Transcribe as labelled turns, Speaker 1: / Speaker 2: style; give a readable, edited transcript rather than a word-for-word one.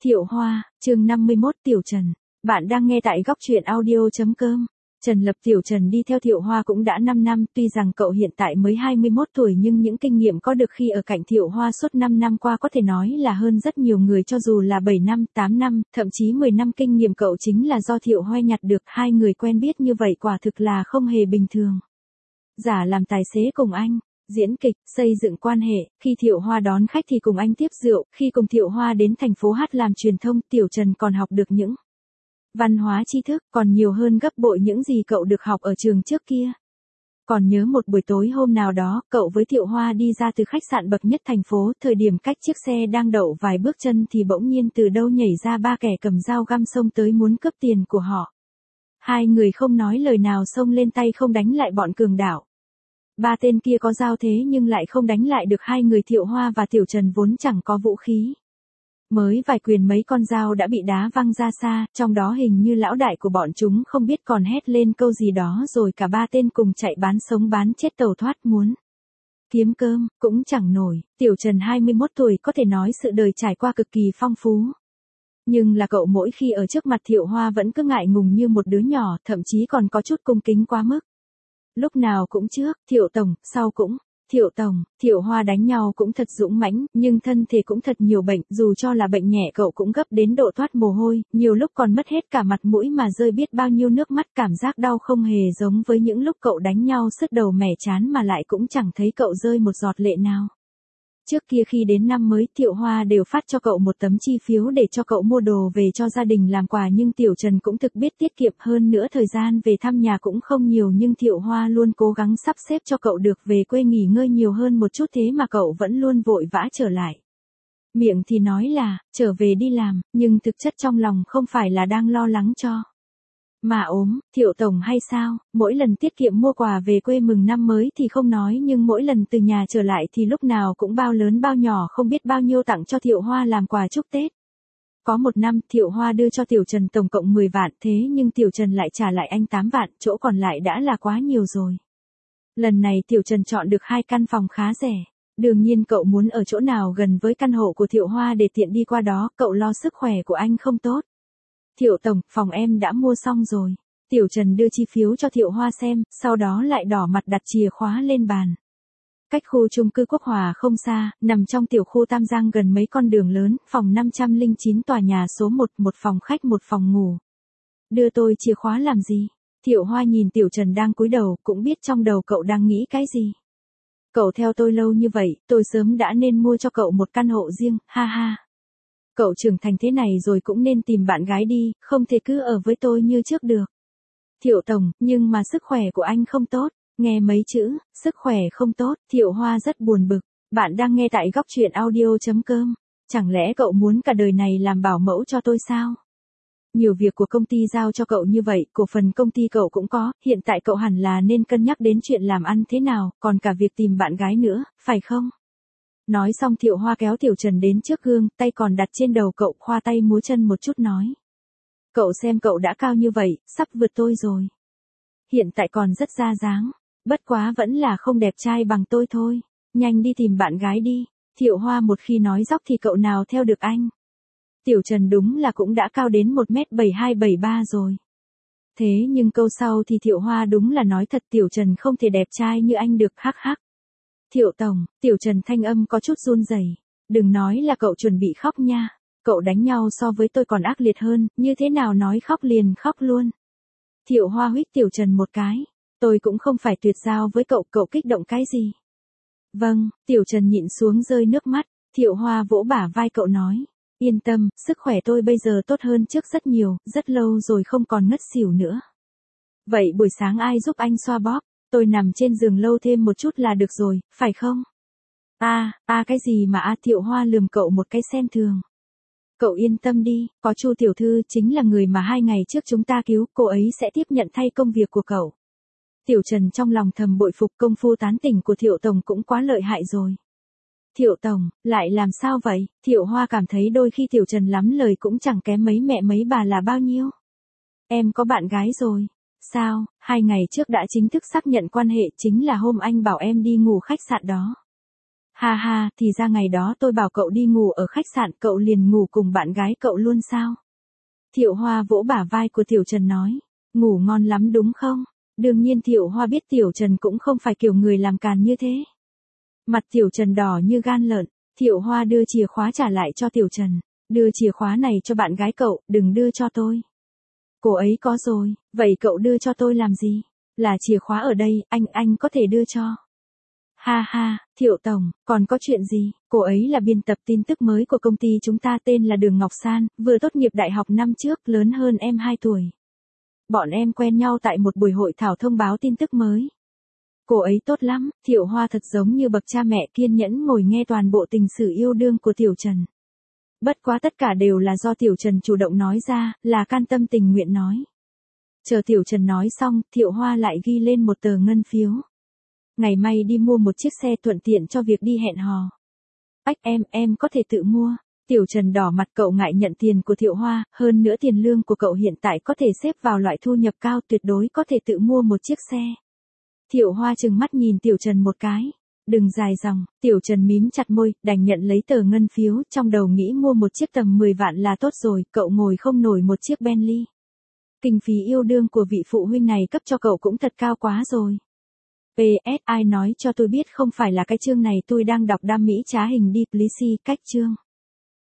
Speaker 1: Thiệu Hoa, chương 51 Tiểu Trần. Bạn đang nghe tại góc truyện audio.com. Trần Lập. Tiểu Trần đi theo Thiệu Hoa cũng đã 5 năm, tuy rằng cậu hiện tại mới 21 tuổi nhưng những kinh nghiệm có được khi ở cạnh Thiệu Hoa suốt 5 năm qua có thể nói là hơn rất nhiều người, cho dù là 7 năm, 8 năm, thậm chí 10 năm kinh nghiệm cậu chính là do Thiệu Hoa nhặt được. Hai người quen biết như vậy quả thực là không hề bình thường. Giả làm tài xế cùng anh, diễn kịch, xây dựng quan hệ, khi Thiệu Hoa đón khách thì cùng anh tiếp rượu, khi cùng Thiệu Hoa đến thành phố hát làm truyền thông, Tiểu Trần còn học được những văn hóa tri thức còn nhiều hơn gấp bội những gì cậu được học ở trường trước kia. Còn nhớ một buổi tối hôm nào đó, cậu với Thiệu Hoa đi ra từ khách sạn bậc nhất thành phố, thời điểm cách chiếc xe đang đậu vài bước chân thì bỗng nhiên từ đâu nhảy ra ba kẻ cầm dao găm xông tới muốn cướp tiền của họ. Hai người không nói lời nào xông lên tay không đánh lại bọn cường đạo. Ba tên kia có dao thế nhưng lại không đánh lại được hai người. Thiệu Hoa và Tiểu Trần vốn chẳng có vũ khí. Mới vài quyền mấy con dao đã bị đá văng ra xa, trong đó hình như lão đại của bọn chúng không biết còn hét lên câu gì đó rồi cả ba tên cùng chạy bán sống bán chết tẩu thoát, muốn kiếm cơm, cũng chẳng nổi. Tiểu Trần 21 tuổi có thể nói sự đời trải qua cực kỳ phong phú. Nhưng là cậu mỗi khi ở trước mặt Thiệu Hoa vẫn cứ ngại ngùng như một đứa nhỏ, thậm chí còn có chút cung kính quá mức. Lúc nào cũng trước, Thiệu Tổng, sau cũng, Thiệu Tổng. Thiệu Hoa đánh nhau cũng thật dũng mãnh, nhưng thân thể cũng thật nhiều bệnh, dù cho là bệnh nhẹ cậu cũng gấp đến độ toát mồ hôi, nhiều lúc còn mất hết cả mặt mũi mà rơi biết bao nhiêu nước mắt. Cảm giác đau không hề giống với những lúc cậu đánh nhau sứt đầu mẻ chán, mà lại cũng chẳng thấy cậu rơi một giọt lệ nào. Trước kia khi đến năm mới, Thiệu Hoa đều phát cho cậu một tấm chi phiếu để cho cậu mua đồ về cho gia đình làm quà, nhưng Tiểu Trần cũng thực biết tiết kiệm, hơn nữa thời gian về thăm nhà cũng không nhiều, nhưng Thiệu Hoa luôn cố gắng sắp xếp cho cậu được về quê nghỉ ngơi nhiều hơn một chút, thế mà cậu vẫn luôn vội vã trở lại. Miệng thì nói là trở về đi làm, nhưng thực chất trong lòng không phải là đang lo lắng cho mà ốm. Thiệu Tổng hay sao? Mỗi lần tiết kiệm mua quà về quê mừng năm mới thì không nói, nhưng mỗi lần từ nhà trở lại thì lúc nào cũng bao lớn bao nhỏ không biết bao nhiêu tặng cho Thiệu Hoa làm quà chúc Tết. Có một năm Thiệu Hoa đưa cho Tiểu Trần tổng cộng 10 vạn, thế nhưng Tiểu Trần lại trả lại anh 8 vạn, chỗ còn lại đã là quá nhiều rồi. Lần này Tiểu Trần chọn được 2 căn phòng khá rẻ. Đương nhiên cậu muốn ở chỗ nào gần với căn hộ của Thiệu Hoa để tiện đi qua đó, cậu lo sức khỏe của anh không tốt. Thiệu Tổng, phòng em đã mua xong rồi. Tiểu Trần đưa chi phiếu cho Thiệu Hoa xem, sau đó lại đỏ mặt đặt chìa khóa lên bàn. Cách khu chung cư Quốc Hòa không xa, nằm trong tiểu khu Tam Giang gần mấy con đường lớn, phòng 509 tòa nhà số 1, một phòng khách một phòng ngủ. Đưa tôi chìa khóa làm gì? Thiệu Hoa nhìn Tiểu Trần đang cúi đầu, cũng biết trong đầu cậu đang nghĩ cái gì. Cậu theo tôi lâu như vậy, tôi sớm đã nên mua cho cậu một căn hộ riêng, ha ha. Cậu trưởng thành thế này rồi cũng nên tìm bạn gái đi, không thể cứ ở với tôi như trước được. Thiệu Tổng, nhưng mà sức khỏe của anh không tốt. Nghe mấy chữ, sức khỏe không tốt, Thiệu Hoa rất buồn bực. Bạn đang nghe tại góc truyện audio.com. Chẳng lẽ cậu muốn cả đời này làm bảo mẫu cho tôi sao? Nhiều việc của công ty giao cho cậu như vậy, cổ phần công ty cậu cũng có, hiện tại cậu hẳn là nên cân nhắc đến chuyện làm ăn thế nào, còn cả việc tìm bạn gái nữa, phải không? Nói xong Thiệu Hoa kéo Tiểu Trần đến trước gương, tay còn đặt trên đầu cậu, khoa tay múa chân một chút nói. Cậu xem cậu đã cao như vậy, sắp vượt tôi rồi. Hiện tại còn rất ra dáng, bất quá vẫn là không đẹp trai bằng tôi thôi. Nhanh đi tìm bạn gái đi. Thiệu Hoa một khi nói dóc thì cậu nào theo được anh. Tiểu Trần đúng là cũng đã cao đến 1m72-73 rồi. Thế nhưng câu sau thì Thiệu Hoa đúng là nói thật, Tiểu Trần không thể đẹp trai như anh được, hắc hắc. Thiệu Tổng, Tiểu Trần thanh âm có chút run rẩy. Đừng nói là cậu chuẩn bị khóc nha. Cậu đánh nhau so với tôi còn ác liệt hơn, như thế nào nói khóc liền khóc luôn. Thiệu Hoa huých Tiểu Trần một cái. Tôi cũng không phải tuyệt giao với cậu, cậu kích động cái gì? Vâng, Tiểu Trần nhịn xuống rơi nước mắt. Thiệu Hoa vỗ bả vai cậu nói. Yên tâm, sức khỏe tôi bây giờ tốt hơn trước rất nhiều, rất lâu rồi không còn ngất xỉu nữa. Vậy buổi sáng ai giúp anh xoa bóp? Tôi nằm trên giường lâu thêm một chút là được rồi, phải không? Cái gì mà Thiệu Hoa lườm cậu một cái xem thường. Cậu yên tâm đi, có Chu tiểu thư chính là người mà 2 ngày trước chúng ta cứu, cô ấy sẽ tiếp nhận thay công việc của cậu. Tiểu Trần trong lòng thầm bội phục, công phu tán tỉnh của Thiệu Tổng cũng quá lợi hại rồi. Thiệu Tổng, lại làm sao vậy? Thiệu Hoa cảm thấy đôi khi Tiểu Trần lắm lời cũng chẳng kém mấy mẹ mấy bà là bao nhiêu. Em có bạn gái rồi. Sao, 2 ngày trước đã chính thức xác nhận quan hệ, chính là hôm anh bảo em đi ngủ khách sạn đó. Ha ha, thì ra ngày đó tôi bảo cậu đi ngủ ở khách sạn cậu liền ngủ cùng bạn gái cậu luôn sao? Thiệu Hoa vỗ bả vai của Tiểu Trần nói. Ngủ ngon lắm đúng không? Đương nhiên Thiệu Hoa biết Tiểu Trần cũng không phải kiểu người làm càn như thế. Mặt Tiểu Trần đỏ như gan lợn, Thiệu Hoa đưa chìa khóa trả lại cho Tiểu Trần. Đưa chìa khóa này cho bạn gái cậu, đừng đưa cho tôi. Cô ấy có rồi, vậy cậu đưa cho tôi làm gì? Là chìa khóa ở đây, anh có thể đưa cho. Ha ha, Thiệu Tổng, còn có chuyện gì? Cô ấy là biên tập tin tức mới của công ty chúng ta tên là Đường Ngọc San, vừa tốt nghiệp đại học năm trước, lớn hơn em 2 tuổi. Bọn em quen nhau tại một buổi hội thảo thông báo tin tức mới. Cô ấy tốt lắm, Thiệu Hoa thật giống như bậc cha mẹ kiên nhẫn ngồi nghe toàn bộ tình sử yêu đương của Tiểu Trần. Bất quá tất cả đều là do Tiểu Trần chủ động nói ra, là can tâm tình nguyện nói. Chờ Tiểu Trần nói xong, Thiệu Hoa lại ghi lên một tờ ngân phiếu. Ngày mai đi mua một chiếc xe thuận tiện cho việc đi hẹn hò. Ách em có thể tự mua. Tiểu Trần đỏ mặt cậu ngại nhận tiền của Thiệu Hoa, hơn nữa tiền lương của cậu hiện tại có thể xếp vào loại thu nhập cao tuyệt đối có thể tự mua một chiếc xe. Thiệu Hoa trừng mắt nhìn Tiểu Trần một cái. Đừng dài dòng, Tiểu Trần mím chặt môi, đành nhận lấy tờ ngân phiếu, trong đầu nghĩ mua một chiếc tầm 10 vạn là tốt rồi, cậu ngồi không nổi một chiếc Bentley. Kinh phí yêu đương của vị phụ huynh này cấp cho cậu cũng thật cao quá rồi. PS ai nói cho tôi biết không phải là cái chương này tôi đang đọc đam mỹ trá hình đi, please, cách chương.